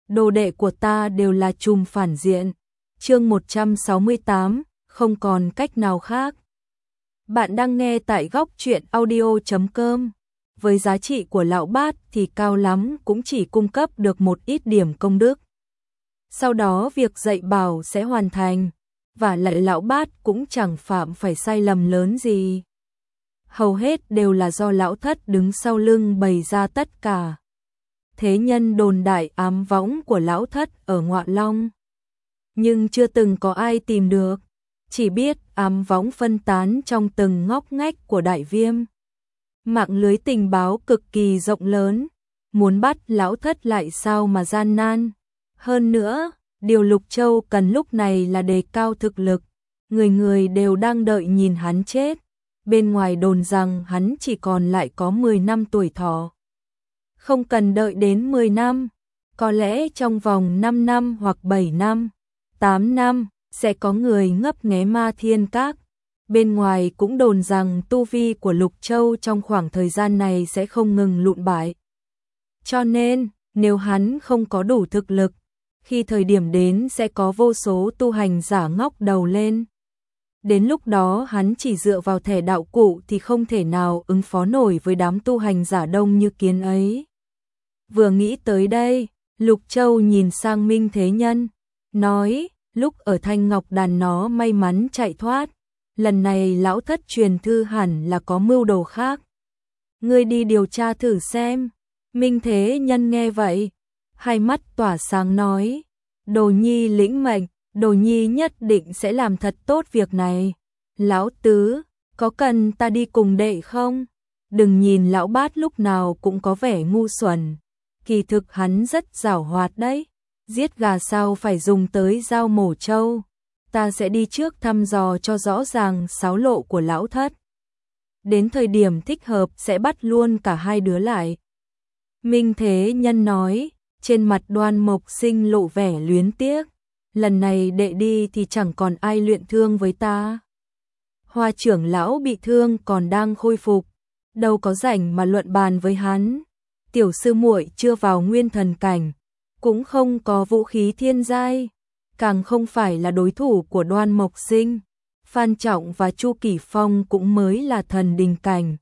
đồ đệ của ta đều là trùm phản diện. Chương 168, không còn cách nào khác. Bạn đang nghe tại góc truyện audio.com. Với giá trị của lão bát thì cao lắm cũng chỉ cung cấp được một ít điểm công đức. Sau đó việc dạy bảo sẽ hoàn thành, và lại lão bát cũng chẳng phạm phải sai lầm lớn gì. Hầu hết đều là do lão thất đứng sau lưng bày ra tất cả. Thế nhân đồn đại ám võng của lão thất ở Ngọa Long, nhưng chưa từng có ai tìm được, chỉ biết ám võng phân tán trong từng ngóc ngách của Đại Viêm. Mạng lưới tình báo cực kỳ rộng lớn, muốn bắt lão thất lại sao mà gian nan. Hơn nữa, điều Lục Châu cần lúc này là đề cao thực lực, người người đều đang đợi nhìn hắn chết. Bên ngoài đồn rằng hắn chỉ còn lại có 10 năm tuổi thọ. Không cần đợi đến 10 năm, có lẽ trong vòng 5 năm hoặc 7 năm, 8 năm, sẽ có người ngấp nghé Ma Thiên Các. Bên ngoài cũng đồn rằng tu vi của Lục Châu trong khoảng thời gian này sẽ không ngừng lụn bại. Cho nên, nếu hắn không có đủ thực lực, khi thời điểm đến sẽ có vô số tu hành giả ngóc đầu lên. Đến lúc đó hắn chỉ dựa vào thẻ đạo cụ thì không thể nào ứng phó nổi với đám tu hành giả đông như kiến ấy. Vừa nghĩ tới đây, Lục Châu nhìn sang Minh Thế Nhân, nói, lúc ở Thanh Ngọc Đàn nó may mắn chạy thoát, lần này lão thất truyền thư hẳn là có mưu đồ khác. Ngươi đi điều tra thử xem. Minh Thế Nhân nghe vậy, hai mắt tỏa sáng nói, Đồ Nhi lĩnh mệnh, Đồ Nhi nhất định sẽ làm thật tốt việc này. Lão tứ, có cần ta đi cùng đệ không? Đừng nhìn lão bát lúc nào cũng có vẻ ngu xuẩn, kỳ thực hắn rất giảo hoạt đấy. Giết gà sao phải dùng tới dao mổ trâu. Ta sẽ đi trước thăm dò cho rõ ràng xáo lộ của lão thất. Đến thời điểm thích hợp sẽ bắt luôn cả hai đứa lại. Minh Thế Nhân nói, trên mặt Đoan Mộc Sinh lộ vẻ luyến tiếc. Lần này đệ đi thì chẳng còn ai luyện thương với ta. Hoa trưởng lão bị thương còn đang khôi phục, đâu có rảnh mà luận bàn với hắn. Tiểu sư muội chưa vào nguyên thần cảnh, cũng không có vũ khí thiên giai, càng không phải là đối thủ của Đoan Mộc Sinh. Phan Trọng và Chu Kỷ Phong cũng mới là thần đình cảnh.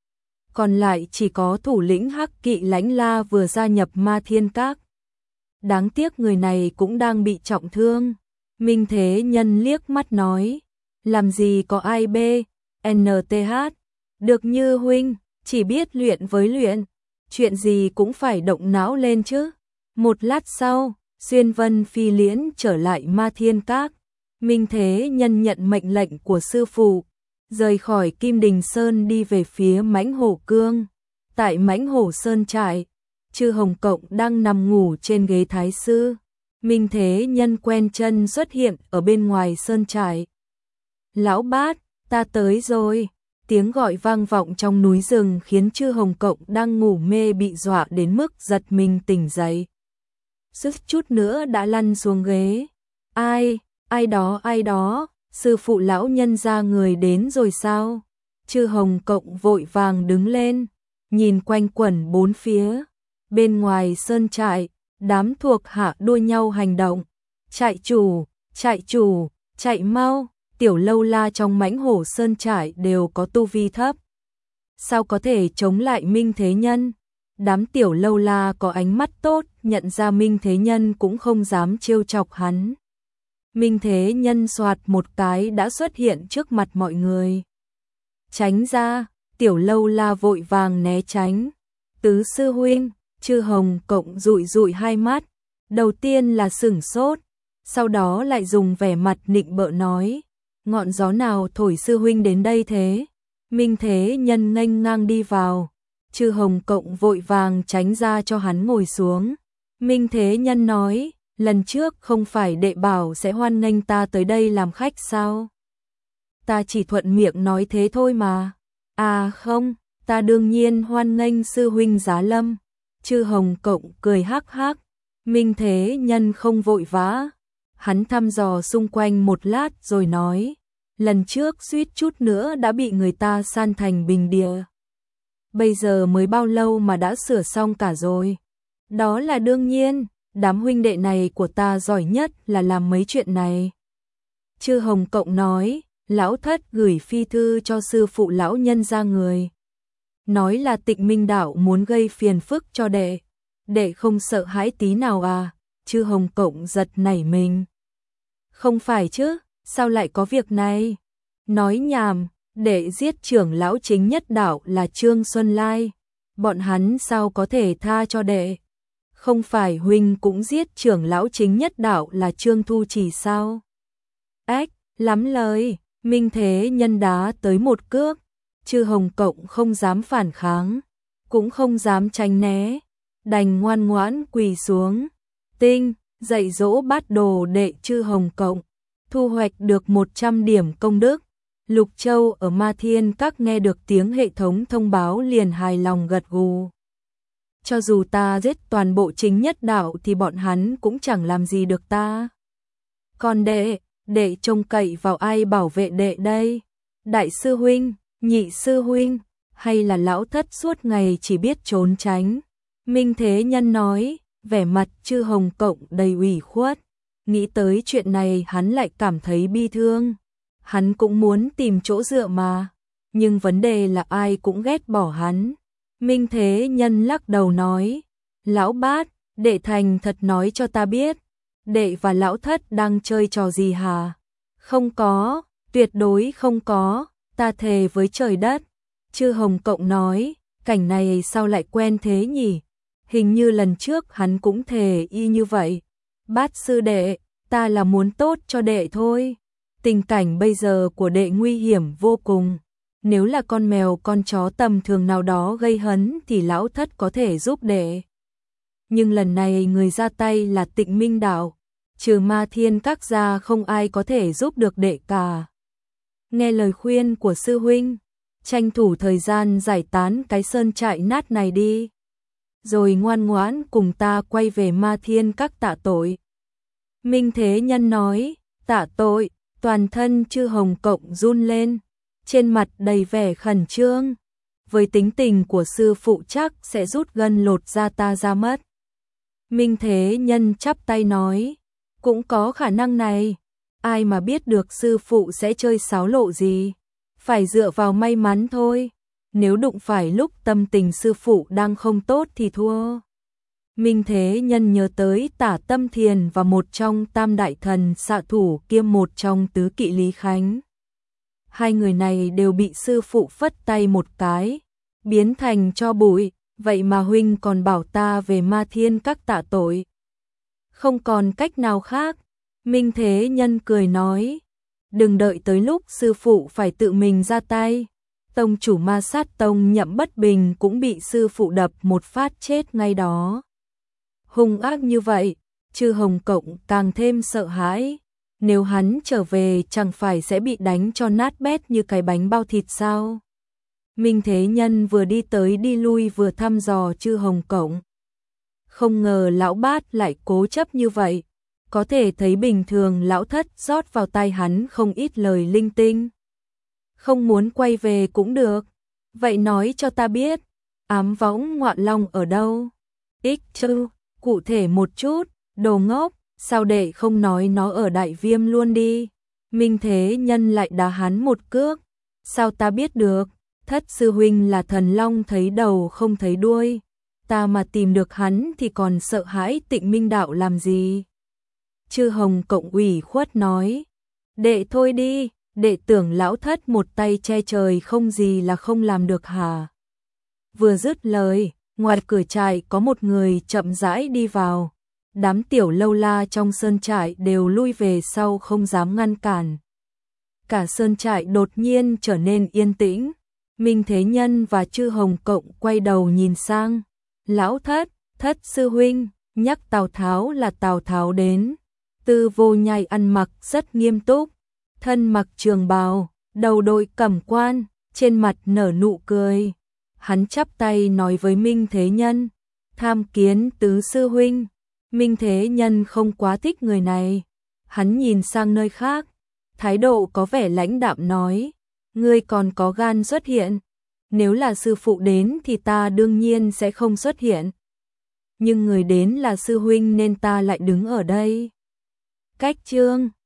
Còn lại chỉ có thủ lĩnh Hắc Kỵ Lãnh La vừa gia nhập Ma Thiên Các. Đáng tiếc người này cũng đang bị trọng thương. Minh Thế Nhân liếc mắt nói, làm gì có ai bê, NTH, được như huynh, chỉ biết luyện với luyện, chuyện gì cũng phải động não lên chứ. Một lát sau, Xuyên Vân phi liễn trở lại Ma Thiên Các. Minh Thế Nhân nhận mệnh lệnh của sư phụ, rời khỏi Kim Đình Sơn đi về phía Mãnh Hổ Cương. Tại Mãnh Hổ Sơn trại, Chư Hồng Cộng đang nằm ngủ trên ghế thái sư. Minh Thế Nhân quen chân xuất hiện ở bên ngoài sơn trại. Lão bát, ta tới rồi. Tiếng gọi vang vọng trong núi rừng khiến Chư Hồng Cộng đang ngủ mê bị dọa đến mức giật mình tỉnh dậy. Sức chút nữa đã lăn xuống ghế. Ai đó, sư phụ lão nhân ra người đến rồi sao? Chư Hồng Cộng vội vàng đứng lên, nhìn quanh quẩn bốn phía. Bên ngoài sơn trại, đám thuộc hạ đua nhau hành động. Trại chủ, chạy mau. Tiểu lâu la trong Mãnh Hổ Sơn trại đều có tu vi thấp, sao có thể chống lại Minh Thế Nhân? Đám tiểu lâu la có ánh mắt tốt, nhận ra Minh Thế Nhân cũng không dám trêu chọc hắn. Minh Thế Nhân xoạt một cái đã xuất hiện trước mặt mọi người. Tránh ra, tiểu lâu la vội vàng né tránh. Tứ sư huynh, Chư Hồng Cộng dụi dụi hai mắt, đầu tiên là sửng sốt, sau đó lại dùng vẻ mặt nịnh bợ nói, ngọn gió nào thổi sư huynh đến đây thế? Minh Thế Nhân nghênh ngang đi vào, Chư Hồng Cộng vội vàng tránh ra cho hắn ngồi xuống. Minh Thế Nhân nói, lần trước không phải đệ bảo sẽ hoan nghênh ta tới đây làm khách sao? Ta chỉ thuận miệng nói thế thôi mà. À không, ta đương nhiên hoan nghênh sư huynh giá lâm. Chư Hồng Cộng cười hắc hắc. Minh Thế Nhân không vội vã, hắn thăm dò xung quanh một lát rồi nói, lần trước suýt chút nữa đã bị người ta san thành bình địa. Bây giờ mới bao lâu mà đã sửa xong cả rồi? Đó là đương nhiên, đám huynh đệ này của ta giỏi nhất là làm mấy chuyện này. Chư Hồng Cộng nói, lão thất gửi phi thư cho sư phụ lão nhân ra người. Nói là Tịnh Minh Đạo muốn gây phiền phức cho đệ. Đệ không sợ hãi tí nào à? Chư Hồng Cộng giật nảy mình. Không phải chứ, sao lại có việc này? Nói nhảm, đệ giết trưởng lão chính nhất đạo là Trương Xuân Lai. Bọn hắn sao có thể tha cho đệ? Không phải huynh cũng giết trưởng lão chính nhất đạo là Trương Thu Chỉ sao? Ếch, lắm lời, Minh Thế Nhân đá tới một cước. Chư Hồng Cộng không dám phản kháng, cũng không dám tránh né, đành ngoan ngoãn quỳ xuống. Tinh, dạy dỗ bát đồ đệ Chư Hồng Cộng, thu hoạch được 100 điểm công đức. Lục Châu ở Ma Thiên Các nghe được tiếng hệ thống thông báo liền hài lòng gật gù. Cho dù ta giết toàn bộ chính nhất đạo thì bọn hắn cũng chẳng làm gì được ta. Còn đệ trông cậy vào ai bảo vệ đệ đây? Đại sư huynh, nhị sư huynh, hay là lão thất suốt ngày chỉ biết trốn tránh? Minh Thế Nhân nói, vẻ mặt Chư Hồng Cộng đầy ủy khuất. Nghĩ tới chuyện này hắn lại cảm thấy bi thương. Hắn cũng muốn tìm chỗ dựa mà, nhưng vấn đề là ai cũng ghét bỏ hắn. Minh Thế Nhân lắc đầu nói, lão bát, đệ thành thật nói cho ta biết, đệ và lão thất đang chơi trò gì hả? Không có, tuyệt đối không có, ta thề với trời đất. Chư Hồng Cộng nói, cảnh này sao lại quen thế nhỉ? Hình như lần trước hắn cũng thề y như vậy. Bát sư đệ, ta là muốn tốt cho đệ thôi. Tình cảnh bây giờ của đệ nguy hiểm vô cùng. Nếu là con mèo con chó tầm thường nào đó gây hấn thì lão thất có thể giúp đệ. Nhưng lần này người ra tay là Tịnh Minh Đạo. Trừ Ma Thiên Các gia không ai có thể giúp được đệ cả. Nghe lời khuyên của sư huynh, tranh thủ thời gian giải tán cái sơn trại nát này đi. Rồi ngoan ngoãn cùng ta quay về Ma Thiên Các tạ tội. Minh Thế Nhân nói, tạ tội, toàn thân Chư Hồng Cộng run lên, trên mặt đầy vẻ khẩn trương. Với tính tình của sư phụ chắc sẽ rút gân lột da ta ra mất. Minh Thế Nhân chắp tay nói, cũng có khả năng này, ai mà biết được sư phụ sẽ chơi xáo lộ gì, phải dựa vào may mắn thôi, nếu đụng phải lúc tâm tình sư phụ đang không tốt thì thua. Minh Thế Nhân nhớ tới Tả Tâm Thiền và một trong tam đại thần xạ thủ kiêm một trong tứ kỵ Lý Khánh. Hai người này đều bị sư phụ phất tay một cái, biến thành tro bụi, vậy mà huynh còn bảo ta về Ma Thiên Các tạ tội. Không còn cách nào khác, Minh Thế Nhân cười nói, đừng đợi tới lúc sư phụ phải tự mình ra tay. Tông chủ Ma Sát Tông Nhậm Bất Bình cũng bị sư phụ đập một phát chết ngay đó. Hung ác như vậy, Chư Hồng Cộng càng thêm sợ hãi. Nếu hắn trở về chẳng phải sẽ bị đánh cho nát bét như cái bánh bao thịt sao? Minh Thế Nhân vừa đi tới đi lui vừa thăm dò Chư Hồng Cộng. Không ngờ lão bát lại cố chấp như vậy. Có thể thấy bình thường lão thất rót vào tai hắn không ít lời linh tinh. Không muốn quay về cũng được. Vậy nói cho ta biết, ám võng Ngoạn Long ở đâu? Ích chư, cụ thể một chút, đồ ngốc, sao đệ không nói nó ở Đại Viêm luôn đi? Minh Thế Nhân lại đá hắn một cước. Sao ta biết được? Thất sư huynh là thần long thấy đầu không thấy đuôi. Ta mà tìm được hắn thì còn sợ hãi Tịnh Minh Đạo làm gì? Chư Hồng Cộng ủy khuất nói, đệ thôi đi, đệ tưởng lão thất một tay che trời không gì là không làm được hả? Vừa dứt lời, ngoài cửa trại có một người chậm rãi đi vào. Đám tiểu lâu la trong sơn trại đều lui về sau không dám ngăn cản. Cả sơn trại đột nhiên trở nên yên tĩnh. Minh Thế Nhân và Chư Hồng Cộng quay đầu nhìn sang. Lão thất, thất sư huynh, nhắc Tào Tháo là Tào Tháo đến. Tư Vô Nhai ăn mặc rất nghiêm túc, thân mặc trường bào, đầu đội cẩm quan, trên mặt nở nụ cười. Hắn chắp tay nói với Minh Thế Nhân, tham kiến tứ sư huynh. Minh Thế Nhân không quá thích người này. Hắn nhìn sang nơi khác, thái độ có vẻ lãnh đạm nói, ngươi còn có gan xuất hiện. Nếu là sư phụ đến thì ta đương nhiên sẽ không xuất hiện. nhưng người đến là sư huynh nên ta lại đứng ở đây. Cách chương